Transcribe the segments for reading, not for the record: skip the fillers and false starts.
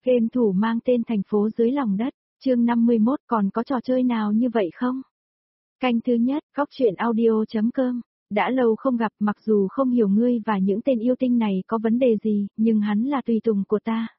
Game thủ mang tên thành phố dưới lòng đất, chương 51 còn có trò chơi nào như vậy không? Canh thứ nhất, góc truyện audio.com. Đã lâu không gặp, mặc dù không hiểu ngươi và những tên yêu tinh này có vấn đề gì, nhưng hắn là tùy tùng của ta.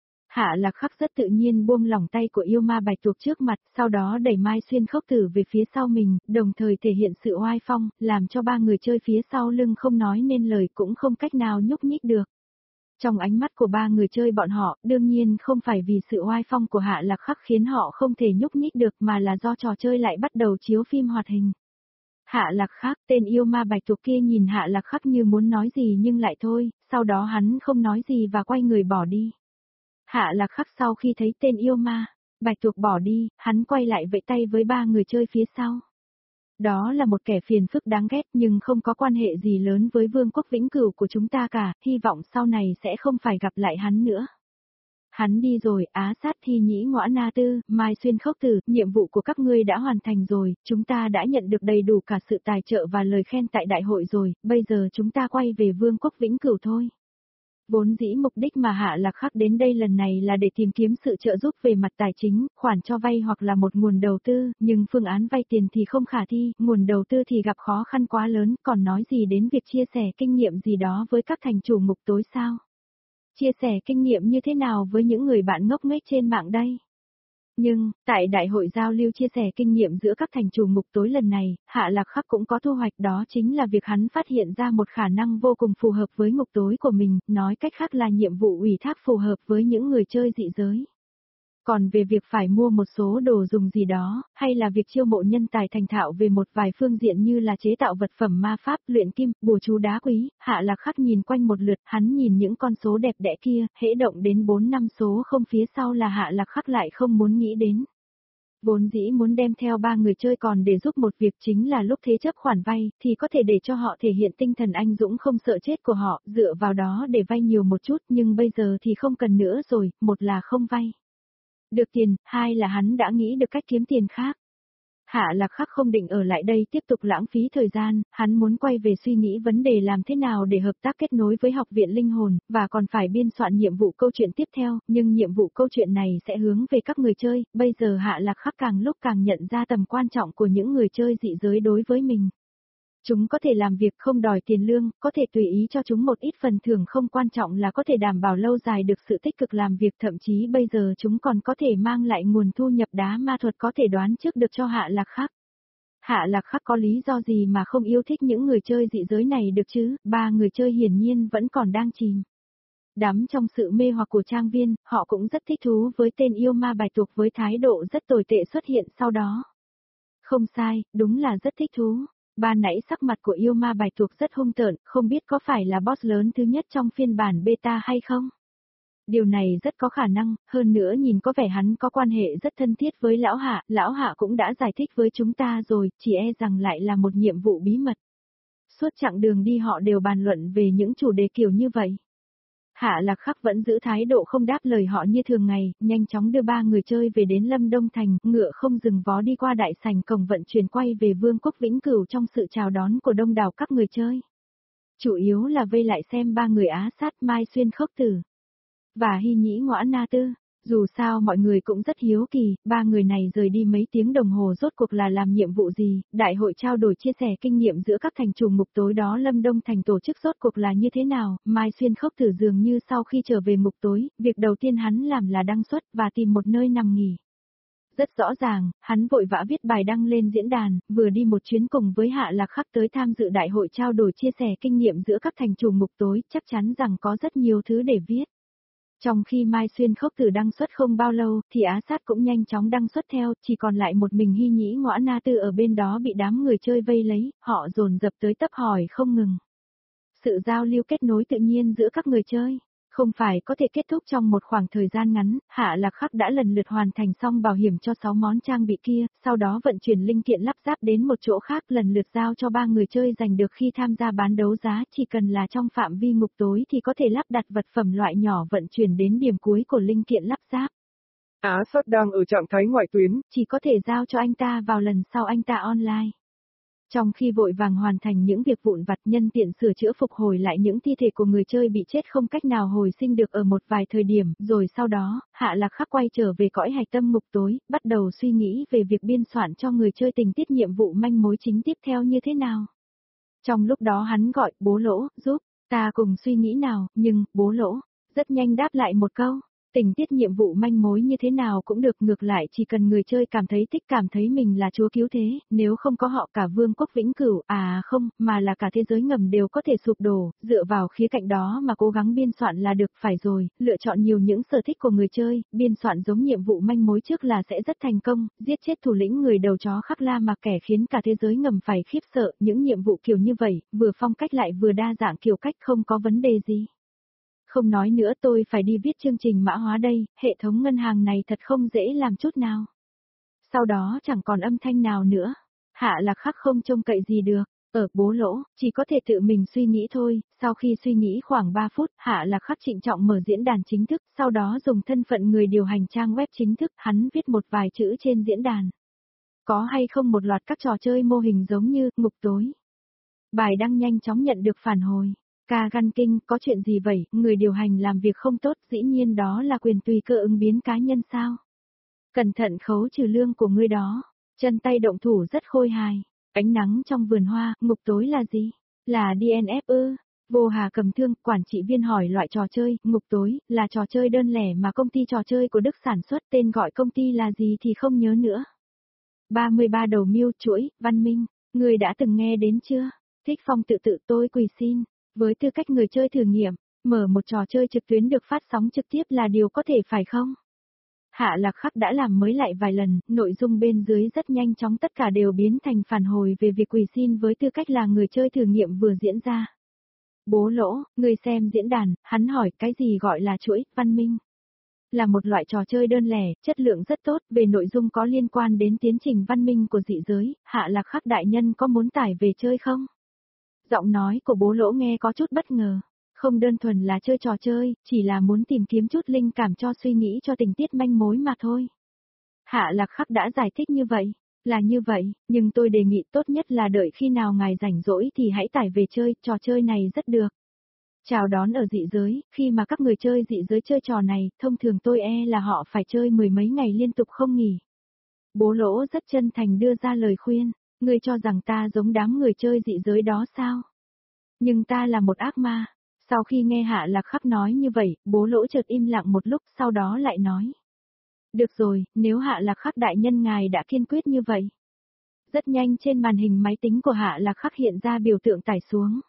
Hạ Lạc Khắc rất tự nhiên buông lỏng tay của yêu ma bạch tuộc trước mặt, sau đó đẩy Mai Xuyên Khốc Tử về phía sau mình, đồng thời thể hiện sự oai phong, làm cho ba người chơi phía sau lưng không nói nên lời cũng không cách nào nhúc nhích được. Trong ánh mắt của ba người chơi bọn họ, đương nhiên không phải vì sự oai phong của Hạ Lạc Khắc khiến họ không thể nhúc nhích được mà là do trò chơi lại bắt đầu chiếu phim hoạt hình. Hạ Lạc Khắc, tên yêu ma bạch tuộc kia nhìn Hạ Lạc Khắc như muốn nói gì nhưng lại thôi, sau đó hắn không nói gì và quay người bỏ đi. Hạ Lạc Khắc sau khi thấy tên yêu ma bạch tuộc bỏ đi, hắn quay lại vẫy tay với ba người chơi phía sau. Đó là một kẻ phiền phức đáng ghét nhưng không có quan hệ gì lớn với vương quốc vĩnh cửu của chúng ta cả, hy vọng sau này sẽ không phải gặp lại hắn nữa. Hắn đi rồi, Á Sát Thi Nhĩ Ngõa Na Tư, Mai Xuyên Khốc Tử, nhiệm vụ của các ngươi đã hoàn thành rồi, chúng ta đã nhận được đầy đủ cả sự tài trợ và lời khen tại đại hội rồi, bây giờ chúng ta quay về vương quốc vĩnh cửu thôi. Vốn dĩ mục đích mà Hạ Lạc Khắc đến đây lần này là để tìm kiếm sự trợ giúp về mặt tài chính, khoản cho vay hoặc là một nguồn đầu tư, nhưng phương án vay tiền thì không khả thi, nguồn đầu tư thì gặp khó khăn quá lớn, còn nói gì đến việc chia sẻ kinh nghiệm gì đó với các thành chủ ngục tối sao? Chia sẻ kinh nghiệm như thế nào với những người bạn ngốc nghếch trên mạng đây? Nhưng, tại đại hội giao lưu chia sẻ kinh nghiệm giữa các thành chủ ngục tối lần này, Hạ Lạc Khắc cũng có thu hoạch, đó chính là việc hắn phát hiện ra một khả năng vô cùng phù hợp với ngục tối của mình, nói cách khác là nhiệm vụ ủy thác phù hợp với những người chơi dị giới. Còn về việc phải mua một số đồ dùng gì đó, hay là việc chiêu mộ nhân tài thành thạo về một vài phương diện như là chế tạo vật phẩm ma pháp, luyện kim, bùa chú đá quý, Hạ Lạc Khắc nhìn quanh một lượt, hắn nhìn những con số đẹp đẽ kia, hễ động đến 4 năm số không phía sau là Hạ Lạc Khắc lại không muốn nghĩ đến. Vốn dĩ muốn đem theo ba người chơi còn để giúp một việc chính là lúc thế chấp khoản vay, thì có thể để cho họ thể hiện tinh thần anh dũng không sợ chết của họ, dựa vào đó để vay nhiều một chút, nhưng bây giờ thì không cần nữa rồi, một là không vay được tiền, hai là hắn đã nghĩ được cách kiếm tiền khác. Hạ Lạc Khắc không định ở lại đây tiếp tục lãng phí thời gian, hắn muốn quay về suy nghĩ vấn đề làm thế nào để hợp tác kết nối với học viện linh hồn, và còn phải biên soạn nhiệm vụ câu chuyện tiếp theo, nhưng nhiệm vụ câu chuyện này sẽ hướng về các người chơi, bây giờ Hạ Lạc Khắc càng lúc càng nhận ra tầm quan trọng của những người chơi dị giới đối với mình. Chúng có thể làm việc không đòi tiền lương, có thể tùy ý cho chúng một ít phần thưởng, không quan trọng là có thể đảm bảo lâu dài được sự tích cực làm việc, thậm chí bây giờ chúng còn có thể mang lại nguồn thu nhập đá ma thuật có thể đoán trước được cho Hạ Lạc Khắc. Hạ Lạc Khắc có lý do gì mà không yêu thích những người chơi dị giới này được chứ, ba người chơi hiển nhiên vẫn còn đang chìm đắm trong sự mê hoặc của trang viên, họ cũng rất thích thú với tên yêu ma bạch tuộc với thái độ rất tồi tệ xuất hiện sau đó. Không sai, đúng là rất thích thú. Ban nãy sắc mặt của yêu ma bạch tuộc rất hung tợn, không biết có phải là boss lớn thứ nhất trong phiên bản beta hay không? Điều này rất có khả năng, hơn nữa nhìn có vẻ hắn có quan hệ rất thân thiết với Lão Hạ cũng đã giải thích với chúng ta rồi, chỉ e rằng lại là một nhiệm vụ bí mật. Suốt chặng đường đi họ đều bàn luận về những chủ đề kiểu như vậy. Hạ Lạc Khắc vẫn giữ thái độ không đáp lời họ như thường ngày, nhanh chóng đưa ba người chơi về đến Lâm Đông Thành, ngựa không dừng vó đi qua đại sảnh cổng vận chuyển quay về vương quốc vĩnh cửu trong sự chào đón của đông đảo các người chơi. Chủ yếu là vây lại xem ba người Á Sát, Mai Xuyên Khốc Tử và Hy Nhĩ Ngõa Na Tư. Dù sao mọi người cũng rất hiếu kỳ, ba người này rời đi mấy tiếng đồng hồ rốt cuộc là làm nhiệm vụ gì, đại hội trao đổi chia sẻ kinh nghiệm giữa các thành trù ngục tối đó Lâm Đông Thành tổ chức rốt cuộc là như thế nào, Mai Xuyên Khốc Tử dường như sau khi trở về ngục tối, việc đầu tiên hắn làm là đăng xuất và tìm một nơi nằm nghỉ. Rất rõ ràng, hắn vội vã viết bài đăng lên diễn đàn, vừa đi một chuyến cùng với Hạ Lạc Khắc tới tham dự đại hội trao đổi chia sẻ kinh nghiệm giữa các thành trù ngục tối, chắc chắn rằng có rất nhiều thứ để viết. Trong khi Mai Xuyên Khốc Tử đăng xuất không bao lâu, thì Á Sát cũng nhanh chóng đăng xuất theo, chỉ còn lại một mình Hy Nhĩ Ngõa Na Tư ở bên đó bị đám người chơi vây lấy, họ dồn dập tới tấp hỏi không ngừng. Sự giao lưu kết nối tự nhiên giữa các người chơi không phải có thể kết thúc trong một khoảng thời gian ngắn, Hạ Lạc Khắc đã lần lượt hoàn thành xong bảo hiểm cho 6 món trang bị kia, sau đó vận chuyển linh kiện lắp ráp đến một chỗ khác lần lượt giao cho ba người chơi giành được khi tham gia bán đấu giá, chỉ cần là trong phạm vi ngục tối thì có thể lắp đặt vật phẩm loại nhỏ vận chuyển đến điểm cuối của linh kiện lắp ráp. Á Sát đang ở trạng thái ngoại tuyến, chỉ có thể giao cho anh ta vào lần sau anh ta online. Trong khi vội vàng hoàn thành những việc vụn vặt, nhân tiện sửa chữa phục hồi lại những thi thể của người chơi bị chết không cách nào hồi sinh được ở một vài thời điểm, rồi sau đó, Hạ Lạc Khắc quay trở về cõi hạch tâm ngục tối, bắt đầu suy nghĩ về việc biên soạn cho người chơi tình tiết nhiệm vụ manh mối chính tiếp theo như thế nào. Trong lúc đó hắn gọi, Bố Lỗ, giúp, ta cùng suy nghĩ nào, nhưng, Bố Lỗ, rất nhanh đáp lại một câu. Tình tiết nhiệm vụ manh mối như thế nào cũng được, ngược lại chỉ cần người chơi cảm thấy thích, cảm thấy mình là chúa cứu thế, nếu không có họ cả vương quốc vĩnh cửu, không, mà là cả thế giới ngầm đều có thể sụp đổ, dựa vào khía cạnh đó mà cố gắng biên soạn là được, phải rồi, lựa chọn nhiều những sở thích của người chơi, biên soạn giống nhiệm vụ manh mối trước là sẽ rất thành công, giết chết thủ lĩnh người đầu chó Khắc La mà kẻ khiến cả thế giới ngầm phải khiếp sợ, những nhiệm vụ kiểu như vậy, vừa phong cách lại vừa đa dạng kiểu cách, không có vấn đề gì. Không nói nữa, tôi phải đi viết chương trình mã hóa đây, hệ thống ngân hàng này thật không dễ làm chút nào. Sau đó chẳng còn âm thanh nào nữa. Hạ Lạc Khắc không trông cậy gì được. Bố Lỗ, chỉ có thể tự mình suy nghĩ thôi. Sau khi suy nghĩ khoảng 3 phút, Hạ Lạc Khắc trịnh trọng mở diễn đàn chính thức, sau đó dùng thân phận người điều hành trang web chính thức, hắn viết một vài chữ trên diễn đàn. Có hay không một loạt các trò chơi mô hình giống như ngục tối. Bài đăng nhanh chóng nhận được phản hồi. Ca Gan Kinh, có chuyện gì vậy, người điều hành làm việc không tốt, dĩ nhiên đó là quyền tùy cơ ứng biến cá nhân sao? Cẩn thận khấu trừ lương của ngươi đó, chân tay động thủ rất khôi hài, ánh nắng trong vườn hoa, ngục tối là gì? Là DNF ư? Vô Hà cầm thương, quản trị viên hỏi loại trò chơi, ngục tối, là trò chơi đơn lẻ mà công ty trò chơi của Đức sản xuất, tên gọi công ty là gì thì không nhớ nữa. 33 đầu miêu chuỗi, văn minh, người đã từng nghe đến chưa? Thích Phong tự tôi quỳ xin. Với tư cách người chơi thử nghiệm, mở một trò chơi trực tuyến được phát sóng trực tiếp là điều có thể phải không? Hạ Lạc Khắc đã làm mới lại vài lần, nội dung bên dưới rất nhanh chóng tất cả đều biến thành phản hồi về việc quỳ xin với tư cách là người chơi thử nghiệm vừa diễn ra. Bố Lỗ, người xem diễn đàn, hắn hỏi cái gì gọi là chuỗi, văn minh. Là một loại trò chơi đơn lẻ, chất lượng rất tốt, về nội dung có liên quan đến tiến trình văn minh của dị giới, Hạ Lạc Khắc đại nhân có muốn tải về chơi không? Giọng nói của Bố Lỗ nghe có chút bất ngờ, không đơn thuần là chơi trò chơi, chỉ là muốn tìm kiếm chút linh cảm cho suy nghĩ cho tình tiết manh mối mà thôi. Hạ Lạc Khắc đã giải thích như vậy, là như vậy, nhưng tôi đề nghị tốt nhất là đợi khi nào ngài rảnh rỗi thì hãy tải về chơi, trò chơi này rất được. Chào đón ở dị giới, khi mà các người chơi dị giới chơi trò này, thông thường tôi là họ phải chơi mười mấy ngày liên tục không nghỉ. Bố Lỗ rất chân thành đưa ra lời khuyên, ngươi cho rằng ta giống đám người chơi dị giới đó sao? Nhưng ta là một ác ma. Sau khi nghe Hạ Lạc Khắc nói như vậy, Bố Lỗ chợt im lặng một lúc, sau đó lại nói. Được rồi, nếu Hạ Lạc Khắc đại nhân ngài đã kiên quyết như vậy. Rất nhanh trên màn hình máy tính của Hạ Lạc Khắc hiện ra biểu tượng tải xuống.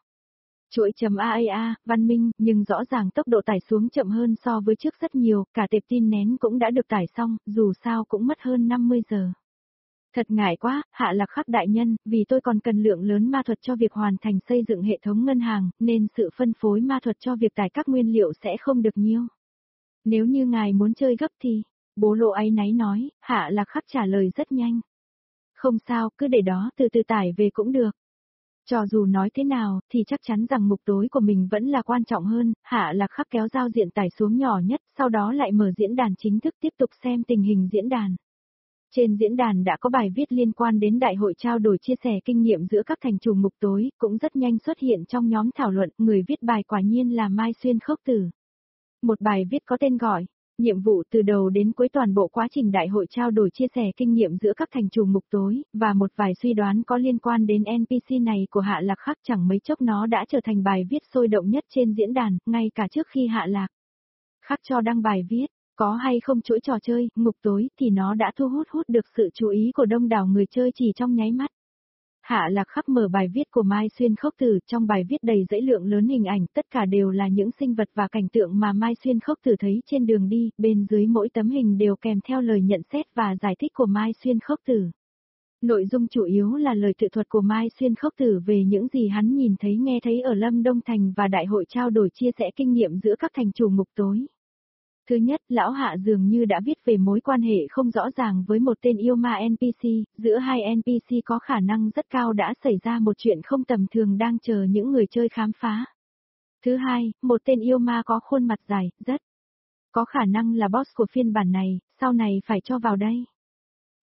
Chuỗi.aaa, văn minh, nhưng rõ ràng tốc độ tải xuống chậm hơn so với trước rất nhiều, cả tệp tin nén cũng đã được tải xong, dù sao cũng mất hơn 50 giờ. Thật ngại quá, Hạ Lạc Khắc đại nhân, vì tôi còn cần lượng lớn ma thuật cho việc hoàn thành xây dựng hệ thống ngân hàng, nên sự phân phối ma thuật cho việc tải các nguyên liệu sẽ không được nhiều. Nếu như ngài muốn chơi gấp thì, Bố Lỗ áy náy nói, Hạ Lạc Khắc trả lời rất nhanh. Không sao, cứ để đó từ từ tải về cũng được. Cho dù nói thế nào, thì chắc chắn rằng mục tối của mình vẫn là quan trọng hơn, Hạ Lạc Khắc kéo giao diện tải xuống nhỏ nhất, sau đó lại mở diễn đàn chính thức tiếp tục xem tình hình diễn đàn. Trên diễn đàn đã có bài viết liên quan đến đại hội trao đổi chia sẻ kinh nghiệm giữa các thành chủ ngục tối, cũng rất nhanh xuất hiện trong nhóm thảo luận, người viết bài quả nhiên là Mai Xuyên Khốc Tử. Một bài viết có tên gọi, nhiệm vụ từ đầu đến cuối toàn bộ quá trình đại hội trao đổi chia sẻ kinh nghiệm giữa các thành chủ ngục tối, và một vài suy đoán có liên quan đến NPC này của Hạ Lạc Khắc, chẳng mấy chốc nó đã trở thành bài viết sôi động nhất trên diễn đàn, ngay cả trước khi Hạ Lạc Khắc cho đăng bài viết. Có hay không chuỗi trò chơi, ngục tối, thì nó đã thu hút được sự chú ý của đông đảo người chơi chỉ trong nháy mắt. Hạ Lạc Khắc mở bài viết của Mai Xuyên Khốc Tử, trong bài viết đầy dãy lượng lớn hình ảnh, tất cả đều là những sinh vật và cảnh tượng mà Mai Xuyên Khốc Tử thấy trên đường đi, bên dưới mỗi tấm hình đều kèm theo lời nhận xét và giải thích của Mai Xuyên Khốc Tử. Nội dung chủ yếu là lời tự thuật của Mai Xuyên Khốc Tử về những gì hắn nhìn thấy nghe thấy ở Lâm Đông Thành và đại hội trao đổi chia sẻ kinh nghiệm giữa các thành chủ ngục tối. Thứ nhất, lão Hạ dường như đã viết về mối quan hệ không rõ ràng với một tên yêu ma NPC, giữa hai NPC có khả năng rất cao đã xảy ra một chuyện không tầm thường đang chờ những người chơi khám phá. Thứ hai, một tên yêu ma có khuôn mặt dài, rất có khả năng là boss của phiên bản này, sau này phải cho vào đây.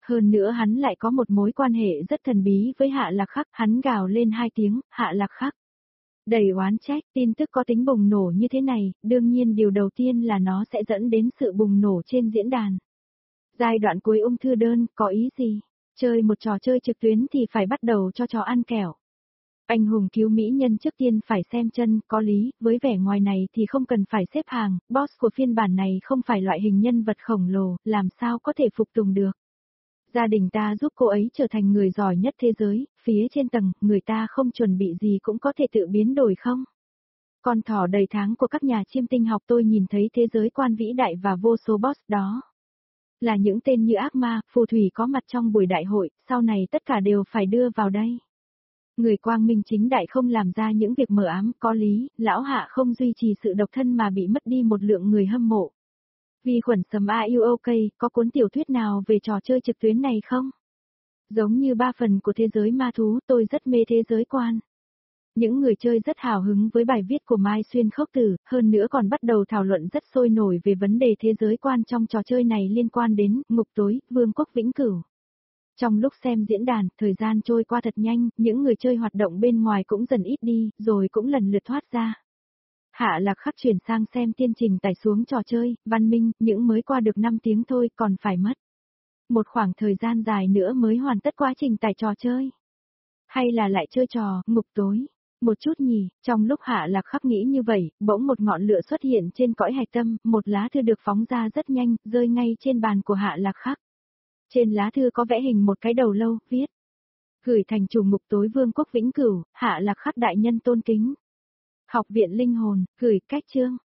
Hơn nữa hắn lại có một mối quan hệ rất thần bí với Hạ Lạc Khắc, hắn gào lên 2 tiếng, Hạ Lạc Khắc. Đầy oán trách, tin tức có tính bùng nổ như thế này, đương nhiên điều đầu tiên là nó sẽ dẫn đến sự bùng nổ trên diễn đàn. Giai đoạn cuối ung thư đơn, có ý gì? Chơi một trò chơi trực tuyến thì phải bắt đầu cho chó ăn kẹo. Anh hùng cứu mỹ nhân trước tiên phải xem chân, có lý, với vẻ ngoài này thì không cần phải xếp hàng, boss của phiên bản này không phải loại hình nhân vật khổng lồ, làm sao có thể phục tùng được. Gia đình ta giúp cô ấy trở thành người giỏi nhất thế giới, phía trên tầng, người ta không chuẩn bị gì cũng có thể tự biến đổi không? Con thỏ đầy tháng của các nhà chiêm tinh học tôi nhìn thấy thế giới quan vĩ đại và vô số boss đó. Là những tên như ác ma, phù thủy có mặt trong buổi đại hội, sau này tất cả đều phải đưa vào đây. Người quang minh chính đại không làm ra những việc mờ ám, có lý, lão Hạ không duy trì sự độc thân mà bị mất đi một lượng người hâm mộ. Vi khuẩn sầm AUOK, có cuốn tiểu thuyết nào về trò chơi trực tuyến này không? Giống như 3 phần của thế giới ma thú, tôi rất mê thế giới quan. Những người chơi rất hào hứng với bài viết của Mai Xuyên Khốc Tử, hơn nữa còn bắt đầu thảo luận rất sôi nổi về vấn đề thế giới quan trong trò chơi này liên quan đến ngục tối, vương quốc vĩnh cửu. Trong lúc xem diễn đàn, thời gian trôi qua thật nhanh, những người chơi hoạt động bên ngoài cũng dần ít đi, rồi cũng lần lượt thoát ra. Hạ Lạc Khắc chuyển sang xem tiên trình tải xuống trò chơi, văn minh, những mới qua được 5 tiếng thôi, còn phải mất một khoảng thời gian dài nữa mới hoàn tất quá trình tải trò chơi. Hay là lại chơi trò, ngục tối. Một chút nhỉ, trong lúc Hạ Lạc Khắc nghĩ như vậy, bỗng một ngọn lửa xuất hiện trên cõi hạch tâm, một lá thư được phóng ra rất nhanh, rơi ngay trên bàn của Hạ Lạc Khắc. Trên lá thư có vẽ hình một cái đầu lâu, viết. Gửi thành chủ ngục tối vương quốc vĩnh cửu, Hạ Lạc Khắc đại nhân tôn kính. Học viện linh hồn, gửi cách chương.